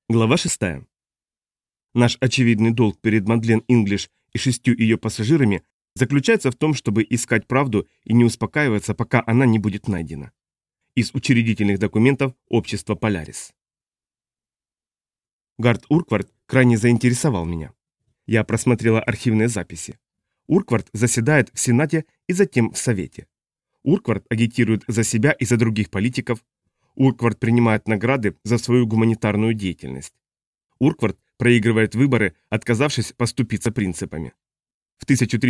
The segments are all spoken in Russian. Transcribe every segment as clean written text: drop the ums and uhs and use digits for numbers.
Глава 6. Наш очевидный долг перед Мадлен Инглиш и 6 ее пассажирами заключается в том, чтобы искать правду и не успокаиваться, пока она не будет найдена. Из учредительных документов общества «Полярис». Гард Урквард крайне заинтересовал меня. Я просмотрела архивные записи. Урквард заседает в Сенате и затем в Совете. Урквард агитирует за себя и за других политиков. Урквард принимает награды за свою гуманитарную деятельность. Урквард проигрывает выборы, отказавшись поступиться принципами. В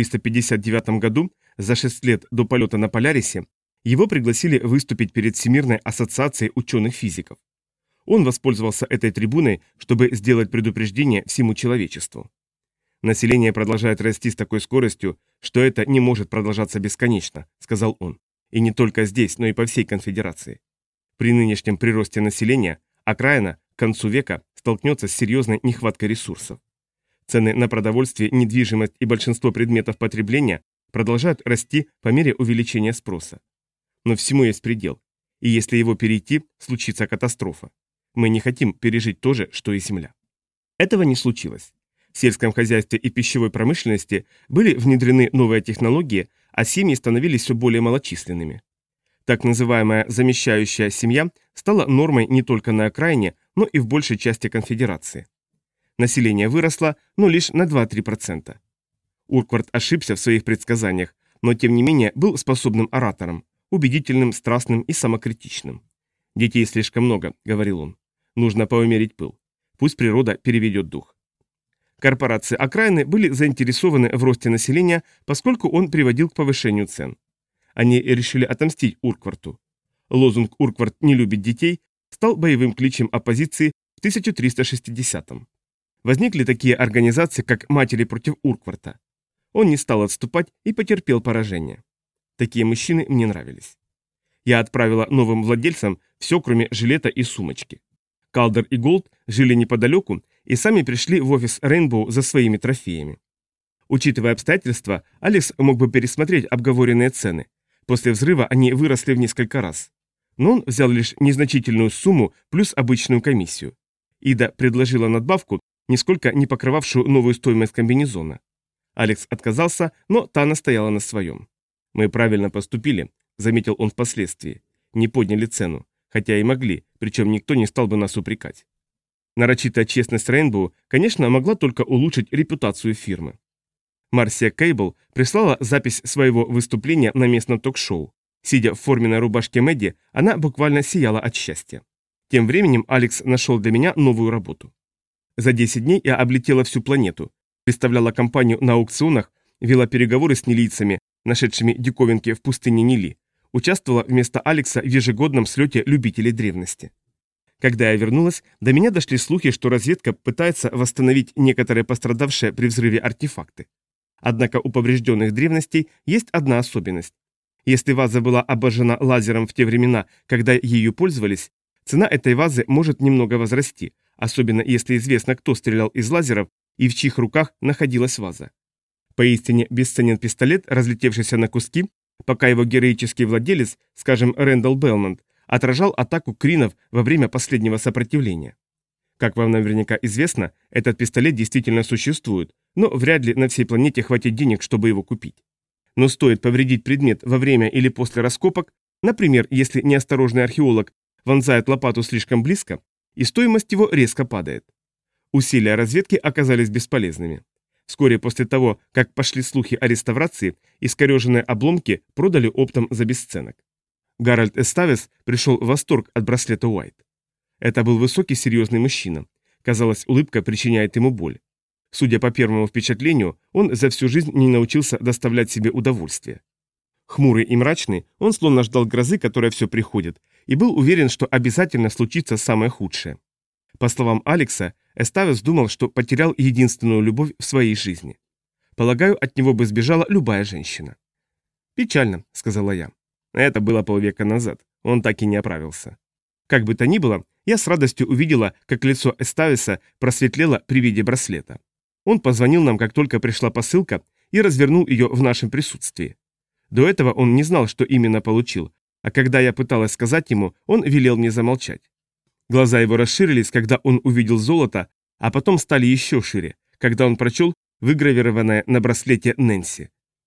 1359 году, за 6 лет до полета на Полярисе, его пригласили выступить перед Всемирной ассоциацией ученых-физиков. Он воспользовался этой трибуной, чтобы сделать предупреждение всему человечеству. «Население продолжает расти с такой скоростью, что это не может продолжаться бесконечно», — сказал он. «И не только здесь, но и по всей конфедерации. При нынешнем приросте населения окраина к концу века столкнется с серьезной нехваткой ресурсов. Цены на продовольствие, недвижимость и большинство предметов потребления продолжают расти по мере увеличения спроса. Но всему есть предел, и если его перейти, случится катастрофа. Мы не хотим пережить то же, что и Земля». Этого не случилось. В сельском хозяйстве и пищевой промышленности были внедрены новые технологии, а семьи становились все более малочисленными. Так называемая замещающая семья стала нормой не только на окраине, но и в большей части конфедерации. Население выросло, но лишь на 2-3%. Урквард ошибся в своих предсказаниях, но тем не менее был способным оратором, убедительным, страстным и самокритичным. «Детей слишком много», — говорил он. «Нужно поумерить пыл. Пусть природа переведет дух». Корпорации окраины были заинтересованы в росте населения, поскольку он приводил к повышению цен. Они решили отомстить Уркварту. Лозунг «Урквард не любит детей» стал боевым кличем оппозиции в 1360-м. Возникли такие организации, как «Матери против Уркварта». Он не стал отступать и потерпел поражение. Такие мужчины мне нравились. Я отправила новым владельцам все, кроме жилета и сумочки. Калдер и Голд жили неподалеку и сами пришли в офис Рейнбоу за своими трофеями. Учитывая обстоятельства, Алекс мог бы пересмотреть обговоренные цены. После взрыва они выросли в несколько раз. Но он взял лишь незначительную сумму плюс обычную комиссию. Ида предложила надбавку, нисколько не покрывавшую новую стоимость комбинезона. Алекс отказался, но та настояла на своем. «Мы правильно поступили», — заметил он впоследствии. «Не подняли цену, хотя и могли, причем никто не стал бы нас упрекать». Нарочитая честность Рейнбоу, конечно, могла только улучшить репутацию фирмы. Марсия Кейбл прислала запись своего выступления на местном ток-шоу. Сидя в форменной рубашке Мэдди, она буквально сияла от счастья. Тем временем Алекс нашел для меня новую работу. За 10 дней я облетела всю планету, представляла компанию на аукционах, вела переговоры с нилийцами, нашедшими диковинки в пустыне Нили, участвовала вместо Алекса в ежегодном слете любителей древности. Когда я вернулась, до меня дошли слухи, что разведка пытается восстановить некоторые пострадавшие при взрыве артефакты. Однако у поврежденных древностей есть одна особенность. Если ваза была обожжена лазером в те времена, когда ею пользовались, цена этой вазы может немного возрасти, особенно если известно, кто стрелял из лазеров и в чьих руках находилась ваза. Поистине бесценен пистолет, разлетевшийся на куски, пока его героический владелец, скажем, Рэндалл Белмонт, отражал атаку кринов во время последнего сопротивления. Как вам наверняка известно, этот пистолет действительно существует, но вряд ли на всей планете хватит денег, чтобы его купить. Но стоит повредить предмет во время или после раскопок, например, если неосторожный археолог вонзает лопату слишком близко, и стоимость его резко падает. Усилия разведки оказались бесполезными. Вскоре после того, как пошли слухи о реставрации, искореженные обломки продали оптом за бесценок. Гарольд Эставес пришел в восторг от браслета Уайт. Это был высокий серьезный мужчина. Казалось, улыбка причиняет ему боль. Судя по первому впечатлению, он за всю жизнь не научился доставлять себе удовольствие. Хмурый и мрачный, он словно ждал грозы, которая все приходит, и был уверен, что обязательно случится самое худшее. По словам Алекса, Эставес думал, что потерял единственную любовь в своей жизни. Полагаю, от него бы сбежала любая женщина. «Печально», — сказала я. Это было полвека назад, он так и не оправился. Как бы то ни было, я с радостью увидела, как лицо Эставеса просветлело при виде браслета. Он позвонил нам, как только пришла посылка, и развернул ее в нашем присутствии. До этого он не знал, что именно получил, а когда я пыталась сказать ему, он велел мне замолчать. Глаза его расширились, когда он увидел золото, а потом стали еще шире, когда он прочел выгравированное на браслете Нэнси.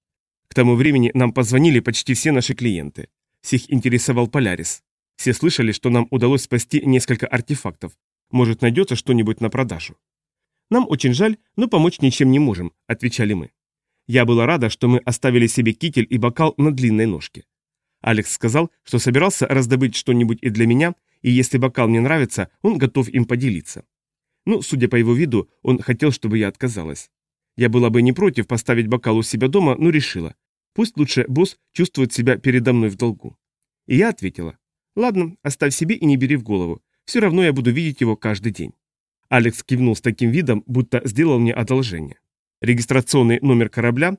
К тому времени нам позвонили почти все наши клиенты. Всех интересовал Полярис. Все слышали, что нам удалось спасти несколько артефактов. Может, найдется что-нибудь на продажу. Нам очень жаль, но помочь ничем не можем, отвечали мы. Я была рада, что мы оставили себе китель и бокал на длинной ножке. Алекс сказал, что собирался раздобыть что-нибудь и для меня, и если бокал мне нравится, он готов им поделиться. Ну, судя по его виду, он хотел, чтобы я отказалась. Я была бы не против поставить бокал у себя дома, но решила. Пусть лучше босс чувствует себя передо мной в долгу. И я ответила. Ладно, оставь себе и не бери в голову. Все равно я буду видеть его каждый день. Алекс кивнул с таким видом, будто сделал мне одолжение. Регистрационный номер корабля,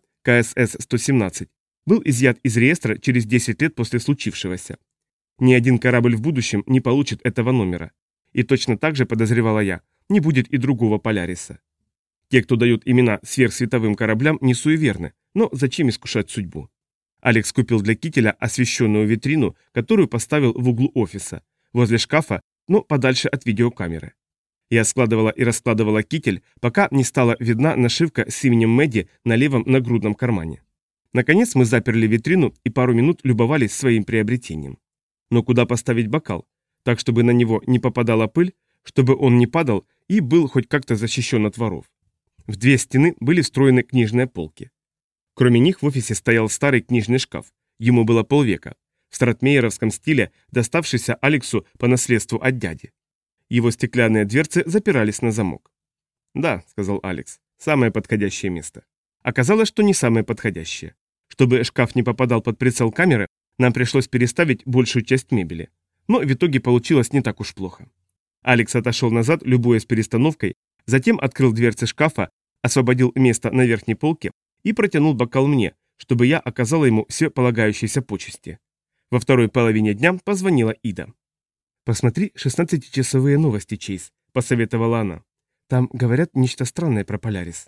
КСС-117, был изъят из реестра через 10 лет после случившегося. Ни один корабль в будущем не получит этого номера. И точно так же, подозревала я, не будет и другого Поляриса. Те, кто дают имена сверхсветовым кораблям, не суеверны, но зачем искушать судьбу? Алекс купил для кителя освещенную витрину, которую поставил в углу офиса, возле шкафа, но подальше от видеокамеры. Я складывала и раскладывала китель, пока не стала видна нашивка с именем Мэдди на левом нагрудном кармане. Наконец мы заперли витрину и пару минут любовались своим приобретением. Но куда поставить бокал? Так, чтобы на него не попадала пыль, чтобы он не падал и был хоть как-то защищен от воров. В две стены были встроены книжные полки. Кроме них в офисе стоял старый книжный шкаф. Ему было полвека. В стратмейеровском стиле, доставшийся Алексу по наследству от дяди. Его стеклянные дверцы запирались на замок. «Да», — сказал Алекс, — «самое подходящее место». Оказалось, что не самое подходящее. Чтобы шкаф не попадал под прицел камеры, нам пришлось переставить большую часть мебели. Но в итоге получилось не так уж плохо. Алекс отошел назад, любуясь перестановкой, затем открыл дверцы шкафа, освободил место на верхней полке и протянул бокал мне, чтобы я оказала ему все полагающиеся почести. Во второй половине дня позвонила Ида. «Посмотри 16-часовые новости, Чейз», — посоветовала она. «Там говорят нечто странное про Полярис».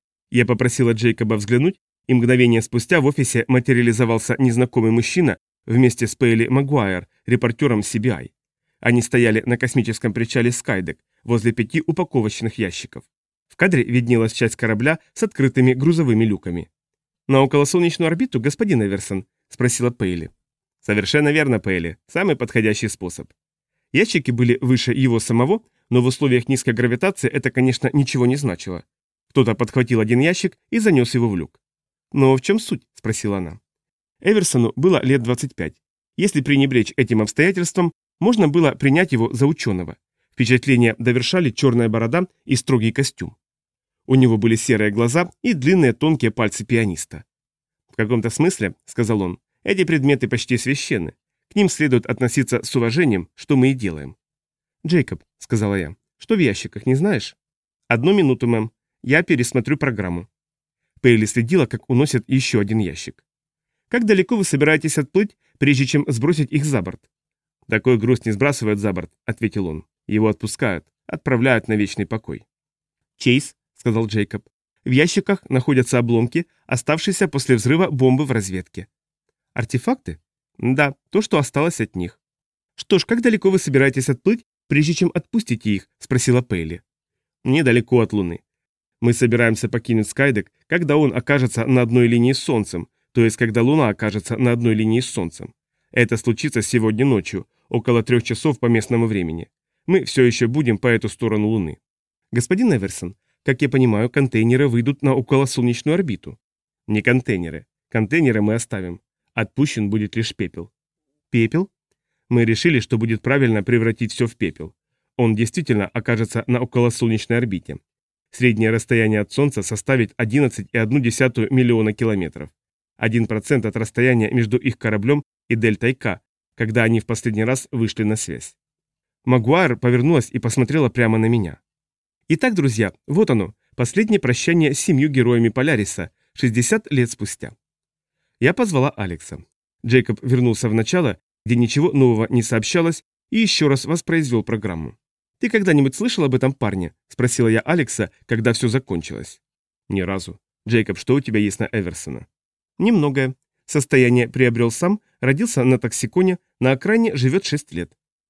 Я попросила Джейкоба взглянуть, и мгновение спустя в офисе материализовался незнакомый мужчина вместе с Пейли Магуайр, репортером CBI. Они стояли на космическом причале Скайдек, возле 5 упаковочных ящиков. В кадре виднелась часть корабля с открытыми грузовыми люками. «На околосолнечную орбиту, господин Эверсон?» – спросила Пейли. «Совершенно верно, Пейли. Самый подходящий способ». Ящики были выше его самого, но в условиях низкой гравитации это, конечно, ничего не значило. Кто-то подхватил один ящик и занес его в люк. «Но в чем суть?» – спросила она. Эверсону было лет 25. Если пренебречь этим обстоятельством, можно было принять его за ученого. Впечатление довершали черная борода и строгий костюм. У него были серые глаза и длинные тонкие пальцы пианиста. «В каком-то смысле, — сказал он, — эти предметы почти священны. К ним следует относиться с уважением, что мы и делаем». «Джейкоб, — сказала я, — что в ящиках, не знаешь?» «Одну минуту, мэм. Я пересмотрю программу». Пейли следила, как уносят еще один ящик. «Как далеко вы собираетесь отплыть, прежде чем сбросить их за борт?» «Такой груз не сбрасывают за борт», — ответил он. «Его отпускают, отправляют на вечный покой». «Чейз, — сказал Джейкоб, — в ящиках находятся обломки, оставшиеся после взрыва бомбы в разведке». «Артефакты?» «Да, то, что осталось от них». «Что ж, как далеко вы собираетесь отплыть, прежде чем отпустите их?» — спросила Пейли. «Недалеко от Луны. Мы собираемся покинуть Скайдек, когда он окажется на одной линии с Солнцем, то есть когда Луна окажется на одной линии с Солнцем. Это случится сегодня ночью, около 3 часов по местному времени. Мы все еще будем по эту сторону Луны». «Господин Эверсон, как я понимаю, контейнеры выйдут на околосолнечную орбиту». «Не контейнеры. Контейнеры мы оставим. Отпущен будет лишь пепел». «Пепел?» «Мы решили, что будет правильно превратить все в пепел. Он действительно окажется на околосолнечной орбите. Среднее расстояние от Солнца составит 11,1 миллиона километров. 1% от расстояния между их кораблем и дельтой К, когда они в последний раз вышли на связь». Магуайр повернулась и посмотрела прямо на меня. «Итак, друзья, вот оно, последнее прощание с 7 героями Поляриса, 60 лет спустя». Я позвала Алекса. Джейкоб вернулся в начало, где ничего нового не сообщалось, и еще раз воспроизвел программу. «Ты когда-нибудь слышал об этом парне?» – спросила я Алекса, когда все закончилось. «Ни разу. Джейкоб, что у тебя есть на Эверсона?» «Немногое. Состояние приобрел сам, родился на Токсиконе, на окраине живет 6 лет».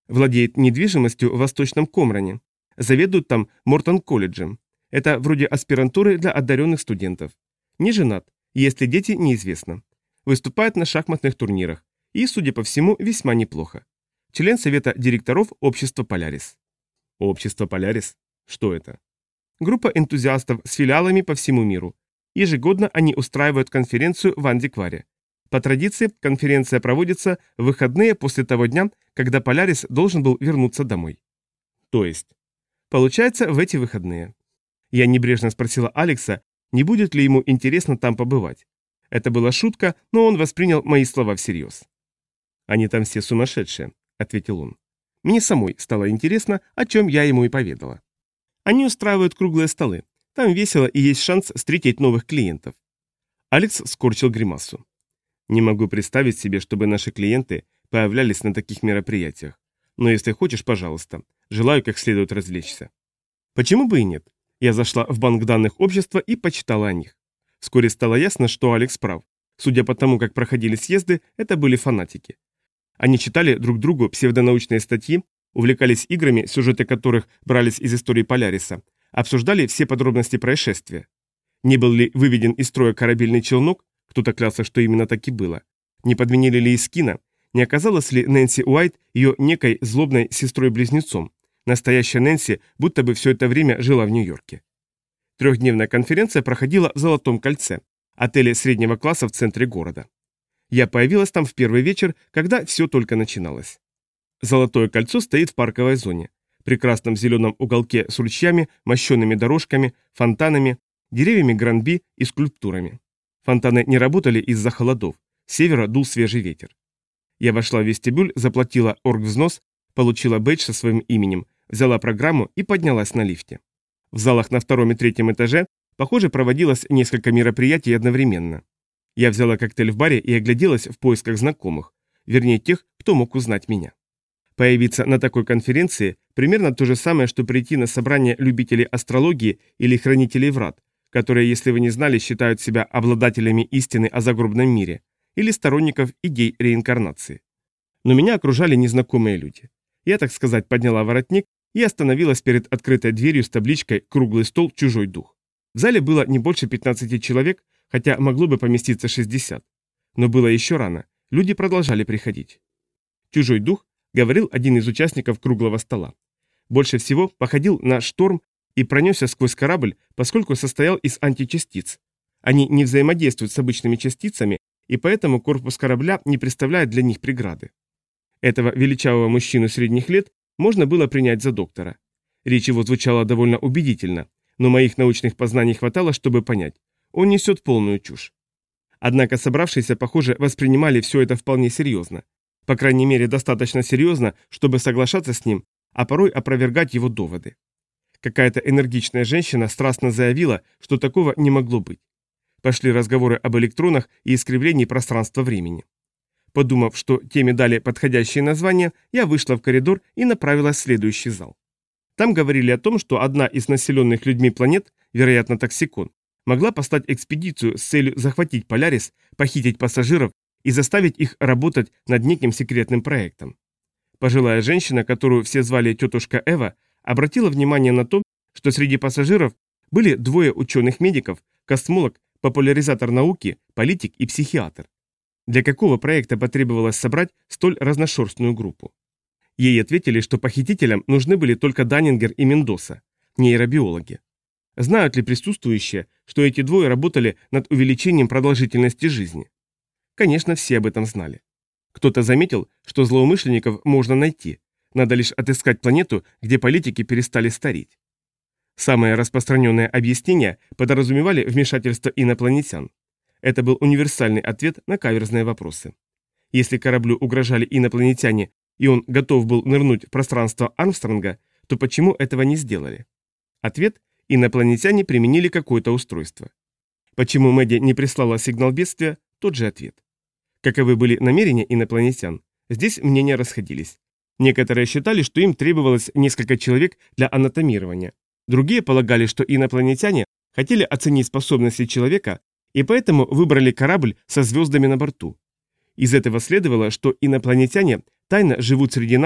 Владеет недвижимостью в Восточном Комране. Заведует там Мортон-колледжем. Это вроде аспирантуры для одаренных студентов. Не женат, если дети неизвестно. Выступает на шахматных турнирах. И, судя по всему, весьма неплохо. Член совета директоров общества «Полярис». Общество «Полярис»? Что это? Группа энтузиастов с филиалами по всему миру. Ежегодно они устраивают конференцию в Антикваре. По традиции, конференция проводится в выходные после того дня, когда Полярис должен был вернуться домой. То есть? Получается, в эти выходные. Я небрежно спросила Алекса, не будет ли ему интересно там побывать. Это была шутка, но он воспринял мои слова всерьез. «Они там все сумасшедшие», — ответил он. Мне самой стало интересно, о чем я ему и поведала. Они устраивают круглые столы. Там весело и есть шанс встретить новых клиентов. Алекс скорчил гримасу. Не могу представить себе, чтобы наши клиенты появлялись на таких мероприятиях. Но если хочешь, пожалуйста. Желаю как следует развлечься. Почему бы и нет? Я зашла в банк данных общества и почитала о них. Вскоре стало ясно, что Алекс прав. Судя по тому, как проходили съезды, это были фанатики. Они читали друг другу псевдонаучные статьи, увлекались играми, сюжеты которых брались из истории Поляриса, обсуждали все подробности происшествия. Не был ли выведен из строя корабельный челнок, кто-то клялся, что именно так и было. Не подменили ли Искина, не оказалась ли Нэнси Уайт ее некой злобной сестрой-близнецом. Настоящая Нэнси будто бы все это время жила в Нью-Йорке. Трехдневная конференция проходила в Золотом кольце, отеле среднего класса в центре города. Я появилась там в первый вечер, когда все только начиналось. Золотое кольцо стоит в парковой зоне, прекрасном зеленом уголке с ручьями, мощенными дорожками, фонтанами, деревьями гранби и скульптурами. Фонтаны не работали из-за холодов, с севера дул свежий ветер. Я вошла в вестибюль, заплатила оргвзнос, получила бейдж со своим именем, взяла программу и поднялась на лифте. В залах на втором и третьем этаже, похоже, проводилось несколько мероприятий одновременно. Я взяла коктейль в баре и огляделась в поисках знакомых, вернее тех, кто мог узнать меня. Появиться на такой конференции примерно то же самое, что прийти на собрание любителей астрологии или хранителей врат, которые, если вы не знали, считают себя обладателями истины о загробном мире, или сторонников идей реинкарнации. Но меня окружали незнакомые люди. Я, так сказать, подняла воротник и остановилась перед открытой дверью с табличкой «Круглый стол. Чужой дух». В зале было не больше 15 человек, хотя могло бы поместиться 60. Но было еще рано, люди продолжали приходить. «Чужой дух», — говорил один из участников круглого стола. Больше всего походил на шторм и пронесся сквозь корабль, поскольку состоял из античастиц. Они не взаимодействуют с обычными частицами, и поэтому корпус корабля не представляет для них преграды. Этого величавого мужчину средних лет можно было принять за доктора. Речь его звучала довольно убедительно, но моих научных познаний хватало, чтобы понять, он несет полную чушь. Однако собравшиеся, похоже, воспринимали все это вполне серьезно. По крайней мере, достаточно серьезно, чтобы соглашаться с ним, а порой опровергать его доводы. Какая-то энергичная женщина страстно заявила, что такого не могло быть. Пошли разговоры об электронах и искривлении пространства-времени. Подумав, что теме дали подходящее название, я вышла в коридор и направилась в следующий зал. Там говорили о том, что одна из населенных людьми планет, вероятно Токсикон, могла послать экспедицию с целью захватить Полярис, похитить пассажиров и заставить их работать над неким секретным проектом. Пожилая женщина, которую все звали тетушка Эва, обратила внимание на то, что среди пассажиров были двое ученых-медиков, космолог, популяризатор науки, политик и психиатр. Для какого проекта потребовалось собрать столь разношерстную группу? Ей ответили, что похитителям нужны были только Даннингер и Мендоса, нейробиологи. Знают ли присутствующие, что эти двое работали над увеличением продолжительности жизни? Конечно, все об этом знали. Кто-то заметил, что злоумышленников можно найти, надо лишь отыскать планету, где политики перестали стареть. Самые распространенные объяснения подразумевали вмешательство инопланетян. Это был универсальный ответ на каверзные вопросы. Если кораблю угрожали инопланетяне, и он готов был нырнуть в пространство Армстронга, то почему этого не сделали? Ответ – инопланетяне применили какое-то устройство. Почему Мэдди не прислала сигнал бедствия – тот же ответ. Каковы были намерения инопланетян? Здесь мнения расходились. Некоторые считали, что им требовалось несколько человек для анатомирования. Другие полагали, что инопланетяне хотели оценить способности человека и поэтому выбрали корабль со звездами на борту. Из этого следовало, что инопланетяне тайно живут среди нас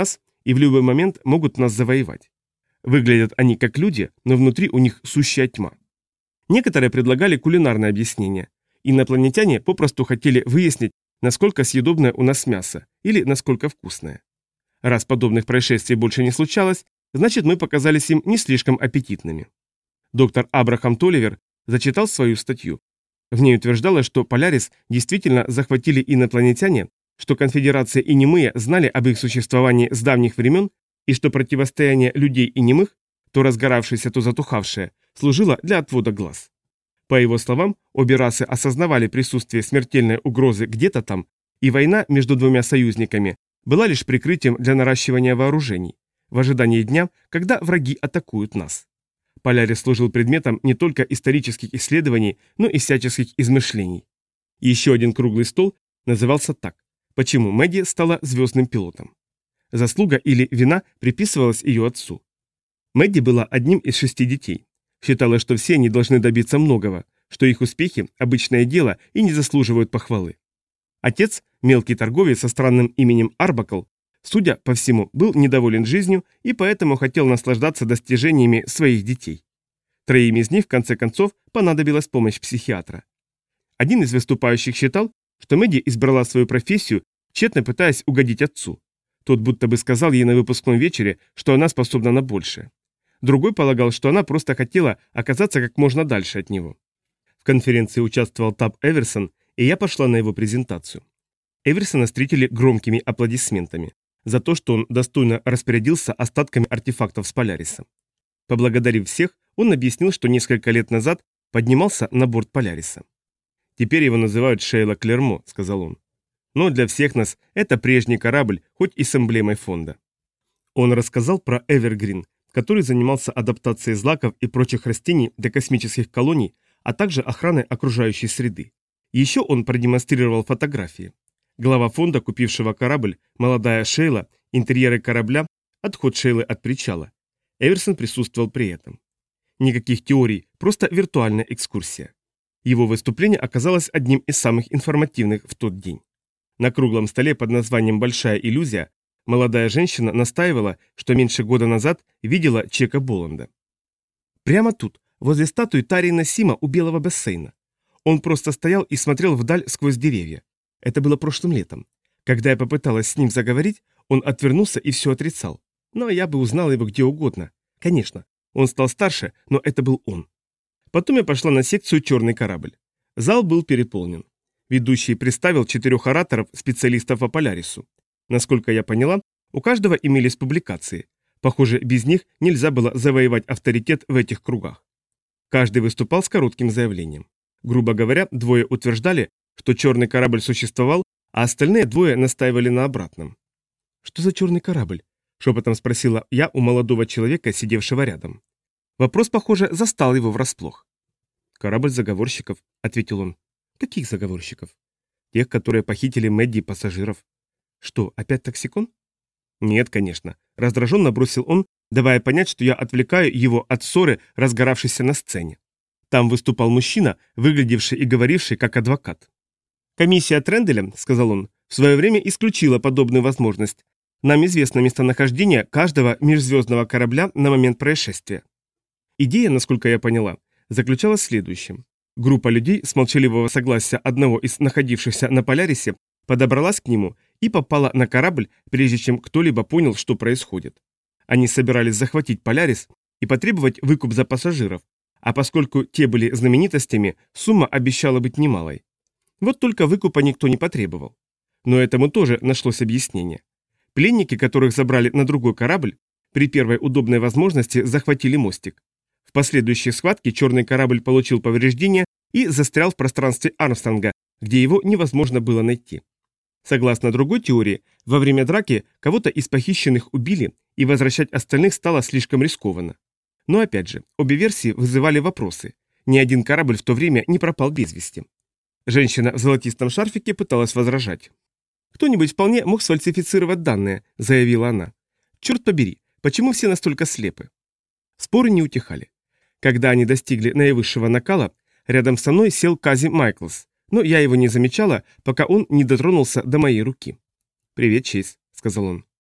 и в любой момент могут нас завоевать. Выглядят они как люди, но внутри у них сущая тьма. Некоторые предлагали кулинарное объяснение. Инопланетяне попросту хотели выяснить, насколько съедобное у нас мясо или насколько вкусное. Раз подобных происшествий больше не случалось, значит мы показались им не слишком аппетитными. Доктор Абрахам Толивер зачитал свою статью. В ней утверждалось, что Полярис действительно захватили инопланетяне, что конфедерация и немые знали об их существовании с давних времен, и что противостояние людей и немых, то разгоравшееся, то затухавшее, служило для отвода глаз. По его словам, обе расы осознавали присутствие смертельной угрозы где-то там, и война между двумя союзниками была лишь прикрытием для наращивания вооружений, в ожидании дня, когда враги атакуют нас. Полярис служил предметом не только исторических исследований, но и всяческих измышлений. Еще один круглый стол назывался так: «Почему Мэдди стала звездным пилотом?». Заслуга или вина приписывалась ее отцу. Мэдди была одним из 6 детей. Считалось, что все они должны добиться многого, что их успехи – обычное дело и не заслуживают похвалы. Отец, мелкий торговец со странным именем Арбакл, судя по всему, был недоволен жизнью и поэтому хотел наслаждаться достижениями своих детей. 3 из них, в конце концов, понадобилась помощь психиатра. Один из выступающих считал, что Мэдди избрала свою профессию, тщетно пытаясь угодить отцу. Тот будто бы сказал ей на выпускном вечере, что она способна на большее. Другой полагал, что она просто хотела оказаться как можно дальше от него. В конференции участвовал Таб Эверсон, и я пошла на его презентацию. Эверсона встретили громкими аплодисментами за то, что он достойно распорядился остатками артефактов с Поляриса. Поблагодарив всех, он объяснил, что несколько лет назад поднимался на борт Поляриса. «Теперь его называют Шейла Клермо», — сказал он. «Но для всех нас это прежний корабль, хоть и с эмблемой фонда». Он рассказал про Эвергрин, который занимался адаптацией злаков и прочих растений для космических колоний, а также охраной окружающей среды. Еще он продемонстрировал фотографии. Глава фонда, купившего корабль, молодая Шейла, интерьеры корабля, отход Шейлы от причала. Эверсон присутствовал при этом. Никаких теорий, просто виртуальная экскурсия. Его выступление оказалось одним из самых информативных в тот день. На круглом столе под названием «Большая иллюзия» молодая женщина настаивала, что меньше года назад видела Чека Боланда. Прямо тут, возле статуи Тарина Сима у Белого бассейна. Он просто стоял и смотрел вдаль сквозь деревья. Это было прошлым летом. Когда я попыталась с ним заговорить, он отвернулся и все отрицал. Но я бы узнала его где угодно. Конечно, он стал старше, но это был он. Потом я пошла на секцию «Черный корабль». Зал был переполнен. Ведущий представил 4 ораторов, специалистов по Полярису. Насколько я поняла, у каждого имелись публикации. Похоже, без них нельзя было завоевать авторитет в этих кругах. Каждый выступал с коротким заявлением. Грубо говоря, 2 утверждали, что черный корабль существовал, а остальные 2 настаивали на обратном. «Что за черный корабль?» – шепотом спросила я у молодого человека, сидевшего рядом. Вопрос, похоже, застал его врасплох. «Корабль заговорщиков», – ответил он. «Каких заговорщиков?» «Тех, которые похитили Мэдди и пассажиров». «Что, опять токсикон?» «Нет, конечно», – раздраженно бросил он, давая понять, что я отвлекаю его от ссоры, разгоравшейся на сцене. Там выступал мужчина, выглядевший и говоривший как адвокат. «Комиссия Тренделя, — сказал он, — в свое время исключила подобную возможность. Нам известно местонахождение каждого межзвездного корабля на момент происшествия». Идея, насколько я поняла, заключалась в следующем. Группа людей с молчаливого согласия одного из находившихся на Полярисе подобралась к нему и попала на корабль, прежде чем кто-либо понял, что происходит. Они собирались захватить Полярис и потребовать выкуп за пассажиров, а поскольку те были знаменитостями, сумма обещала быть немалой. Вот только выкупа никто не потребовал. Но этому тоже нашлось объяснение. Пленники, которых забрали на другой корабль, при первой удобной возможности захватили мостик. В последующей схватке черный корабль получил повреждения и застрял в пространстве Армстронга, где его невозможно было найти. Согласно другой теории, во время драки кого-то из похищенных убили, и возвращать остальных стало слишком рискованно. Но опять же, обе версии вызывали вопросы. Ни один корабль в то время не пропал без вести. Женщина в золотистом шарфике пыталась возражать. «Кто-нибудь вполне мог сфальсифицировать данные», — заявила она. «Черт побери, почему все настолько слепы?» Споры не утихали. Когда они достигли наивысшего накала, рядом со мной сел Кази Майклс, но я его не замечала, пока он не дотронулся до моей руки. «Привет, Чейз», — сказал он.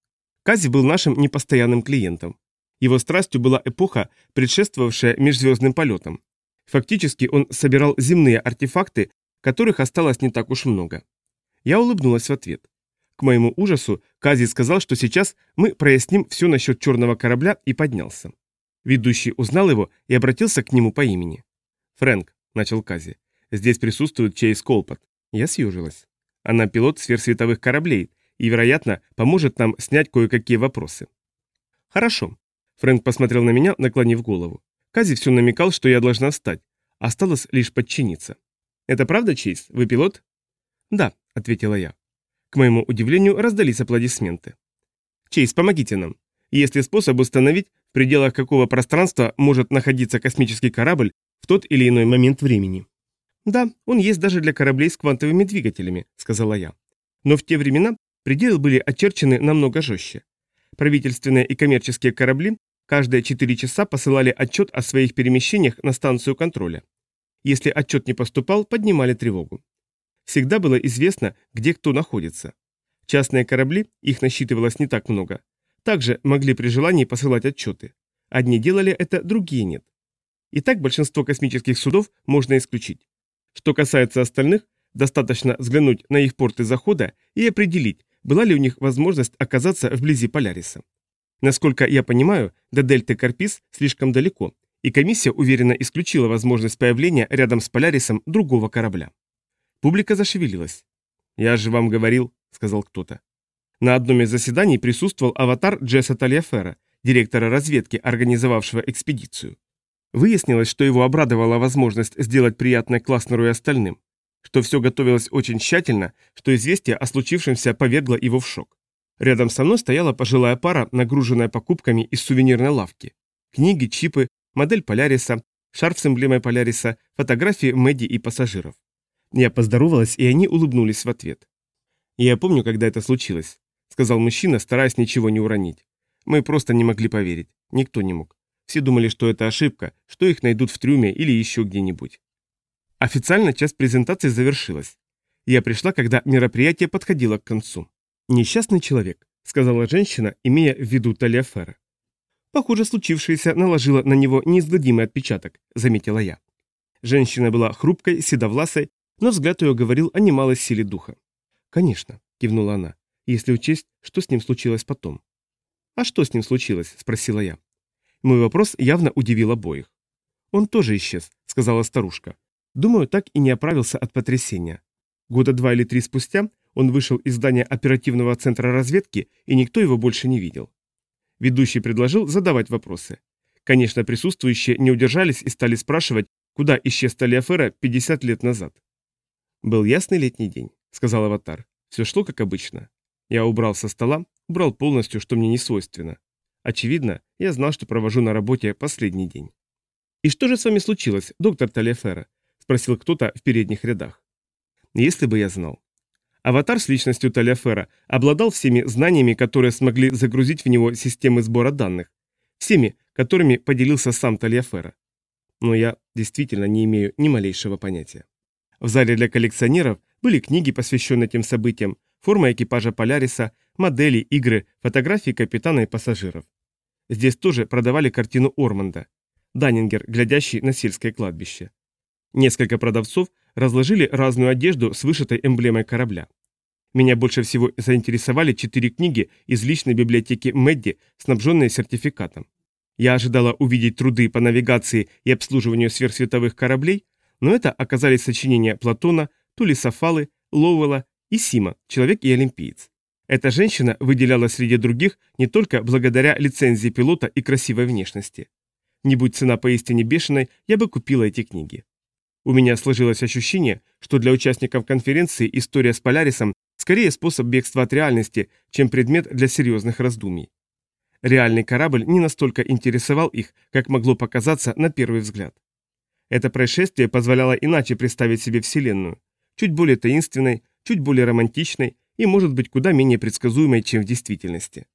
Кази был нашим непостоянным клиентом. Его страстью была эпоха, предшествовавшая межзвездным полетам. Фактически он собирал земные артефакты, которых осталось не так уж много. Я улыбнулась в ответ. К моему ужасу, Кази сказал, что сейчас мы проясним все насчет черного корабля, и поднялся. Ведущий узнал его и обратился к нему по имени. «Фрэнк», — начал Кази, — «здесь присутствует Чейз Колпот». Я съежилась. Она пилот сверхсветовых кораблей и, вероятно, поможет нам снять кое-какие вопросы. «Хорошо». Фрэнк посмотрел на меня, наклонив голову. Кази все намекал, что я должна встать. Осталось лишь подчиниться. «Это правда, Чейз? Вы пилот?» «Да», — ответила я. К моему удивлению, раздались аплодисменты. «Чейз, помогите нам. Есть ли способ установить, в пределах какого пространства может находиться космический корабль в тот или иной момент времени?» «Да, он есть даже для кораблей с квантовыми двигателями», — сказала я. «Но в те времена пределы были очерчены намного жестче. Правительственные и коммерческие корабли каждые 4 часа посылали отчет о своих перемещениях на станцию контроля. Если отчет не поступал, поднимали тревогу. Всегда было известно, где кто находится. Частные корабли, их насчитывалось не так много, также могли при желании посылать отчеты. Одни делали это, другие нет. Итак, большинство космических судов можно исключить. Что касается остальных, достаточно взглянуть на их порты захода и определить, была ли у них возможность оказаться вблизи Поляриса. Насколько я понимаю, до дельты Карпис слишком далеко, и комиссия уверенно исключила возможность появления рядом с Полярисом другого корабля. Публика зашевелилась. «Я же вам говорил», — сказал кто-то. На одном из заседаний присутствовал аватар Джесса Тальяфера, директора разведки, организовавшего экспедицию. Выяснилось, что его обрадовала возможность сделать приятное Класнеру и остальным, что все готовилось очень тщательно, что известие о случившемся повергло его в шок. Рядом со мной стояла пожилая пара, нагруженная покупками из сувенирной лавки. Книги, чипы, модель Поляриса, шарф с эмблемой Поляриса, фотографии Мэдди и пассажиров. Я поздоровалась, и они улыбнулись в ответ. «Я помню, когда это случилось», — сказал мужчина, стараясь ничего не уронить. «Мы просто не могли поверить. Никто не мог. Все думали, что это ошибка, что их найдут в трюме или еще где-нибудь». Официально часть презентации завершилась. Я пришла, когда мероприятие подходило к концу. «Несчастный человек», — сказала женщина, имея в виду Тальяфера. «Похоже, случившееся наложило на него неизгладимый отпечаток», — заметила я. Женщина была хрупкой, седовласой, но взгляд ее говорил о немалой силе духа. «Конечно», — кивнула она, — «если учесть, что с ним случилось потом». «А что с ним случилось?» — спросила я. Мой вопрос явно удивил обоих. «Он тоже исчез», — сказала старушка. «Думаю, так и не оправился от потрясения. Года 2 или 3 спустя он вышел из здания оперативного центра разведки, и никто его больше не видел». Ведущий предложил задавать вопросы. Конечно, присутствующие не удержались и стали спрашивать, куда исчез Тальяфера 50 лет назад. «Был ясный летний день», — сказал аватар. «Все шло как обычно. Я убрал со стола, убрал полностью, что мне не свойственно. Очевидно, я знал, что провожу на работе последний день». «И что же с вами случилось, доктор Тальяфера?» — спросил кто-то в передних рядах. «Если бы я знал». Аватар с личностью Тальяфера обладал всеми знаниями, которые смогли загрузить в него системы сбора данных, всеми, которыми поделился сам Тальяфера. Но я действительно не имею ни малейшего понятия. В зале для коллекционеров были книги, посвященные этим событиям, форма экипажа Поляриса, модели, игры, фотографии капитана и пассажиров. Здесь тоже продавали картину Орманда, Даннингер, глядящий на сельское кладбище. Несколько продавцов разложили разную одежду с вышитой эмблемой корабля. Меня больше всего заинтересовали 4 книги из личной библиотеки Мэдди, снабженные сертификатом. Я ожидала увидеть труды по навигации и обслуживанию сверхсветовых кораблей, но это оказались сочинения Платона, Тулисофалы, Лоуэлла и Сима, человек и олимпиец. Эта женщина выделялась среди других не только благодаря лицензии пилота и красивой внешности. Не будь цена поистине бешеной, я бы купила эти книги. У меня сложилось ощущение, что для участников конференции история с Полярисом скорее способ бегства от реальности, чем предмет для серьезных раздумий. Реальный корабль не настолько интересовал их, как могло показаться на первый взгляд. Это происшествие позволяло иначе представить себе Вселенную, чуть более таинственной, чуть более романтичной и, может быть, куда менее предсказуемой, чем в действительности.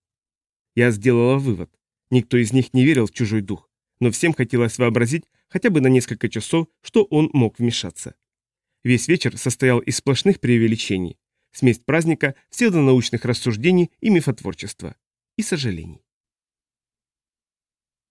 Я сделала вывод. Никто из них не верил в чужой дух, но всем хотелось вообразить хотя бы на несколько часов, что он мог вмешаться. Весь вечер состоял из сплошных преувеличений, смесь праздника, псевдонаучных рассуждений и мифотворчества. и сожалений.